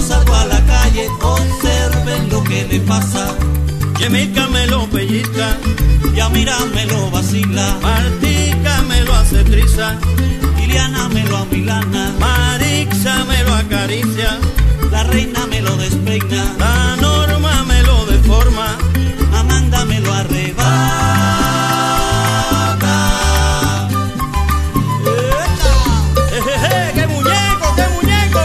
salgo a la calle, observen lo que le pasa. Yemica me lo pellizca, Yamira me lo vacila, Martica me lo hace triza, Iliana me lo amilana, Marixa me lo acaricia, la reina me lo despeina, la Norma me lo deforma, Amanda me lo arrebata. ¡Jejeje! ¡Qué muñeco, qué muñeco!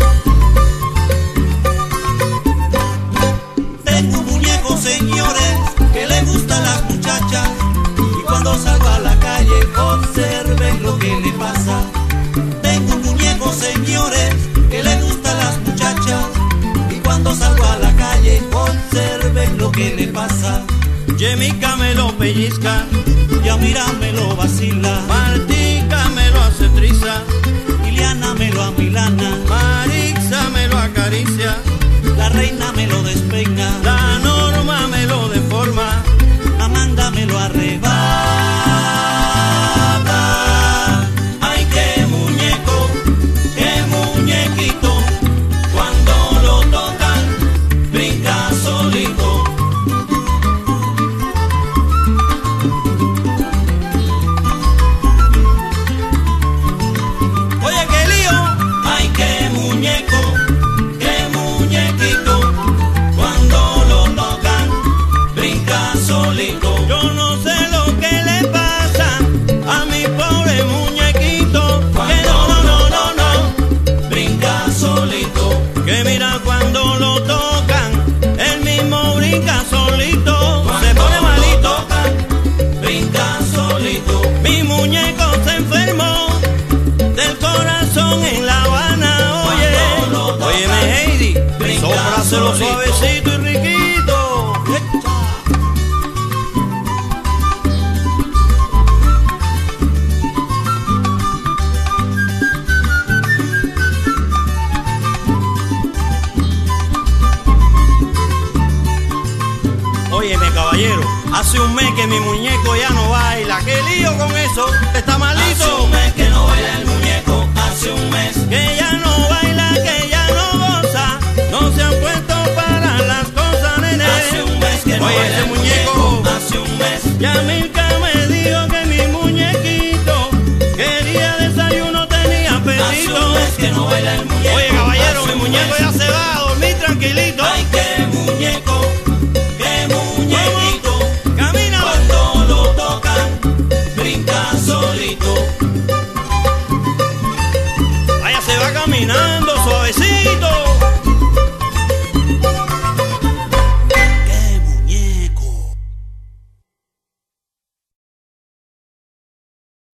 Tengo un muñeco, señores, que le gusta a las muchachas, y cuando salgo a la calle observen lo que le pasa. Tengo un muñeco, señores, que le gusta a las muchachas, y cuando salgo a la calle observen lo que le pasa. Yemica me lo pellizca, Yamira me lo vacila, Martica me lo hace triza, Iliana me lo amilana, Marixa me lo acaricia, la reina me lo despeina, la Norma me lo deforma, Amanda me lo arrebata. Ay, qué muñeco, qué muñequito, cuando lo tocan, brinca solito. Oye, qué lío. Ay, qué muñeco, qué muñequito, cuando lo tocan, brinca solito. Yo no sé lo que le pasa a mi pobre muñequito, que no, Brinca solito. que mira cuando lo tocan, él mismo brinca solito, se pone Cuando lo malito. tocan, brinca solito. Mi muñeco se enfermó del corazón en La Habana, Cuando lo oye, tocan, óyeme Heidi, brinca sópraselo solito. suavecito y riquito. Óyeme, caballero, hace un mes que mi muñeco ya no baila. ¿Qué lío con eso? ¿Está Hace malito? un mes que no baila el muñeco, hace un mes. Que ya no baila, que ya no goza. No se han puesto para las cosas, nene. Hace un mes que no Oye, baila ese el muñeco. muñeco, hace un mes. Yamilka me dijo que mi muñequito quería desayuno, tenía Hace apetito. un mes que no baila el muñeco. Oye, caballero, hace mi un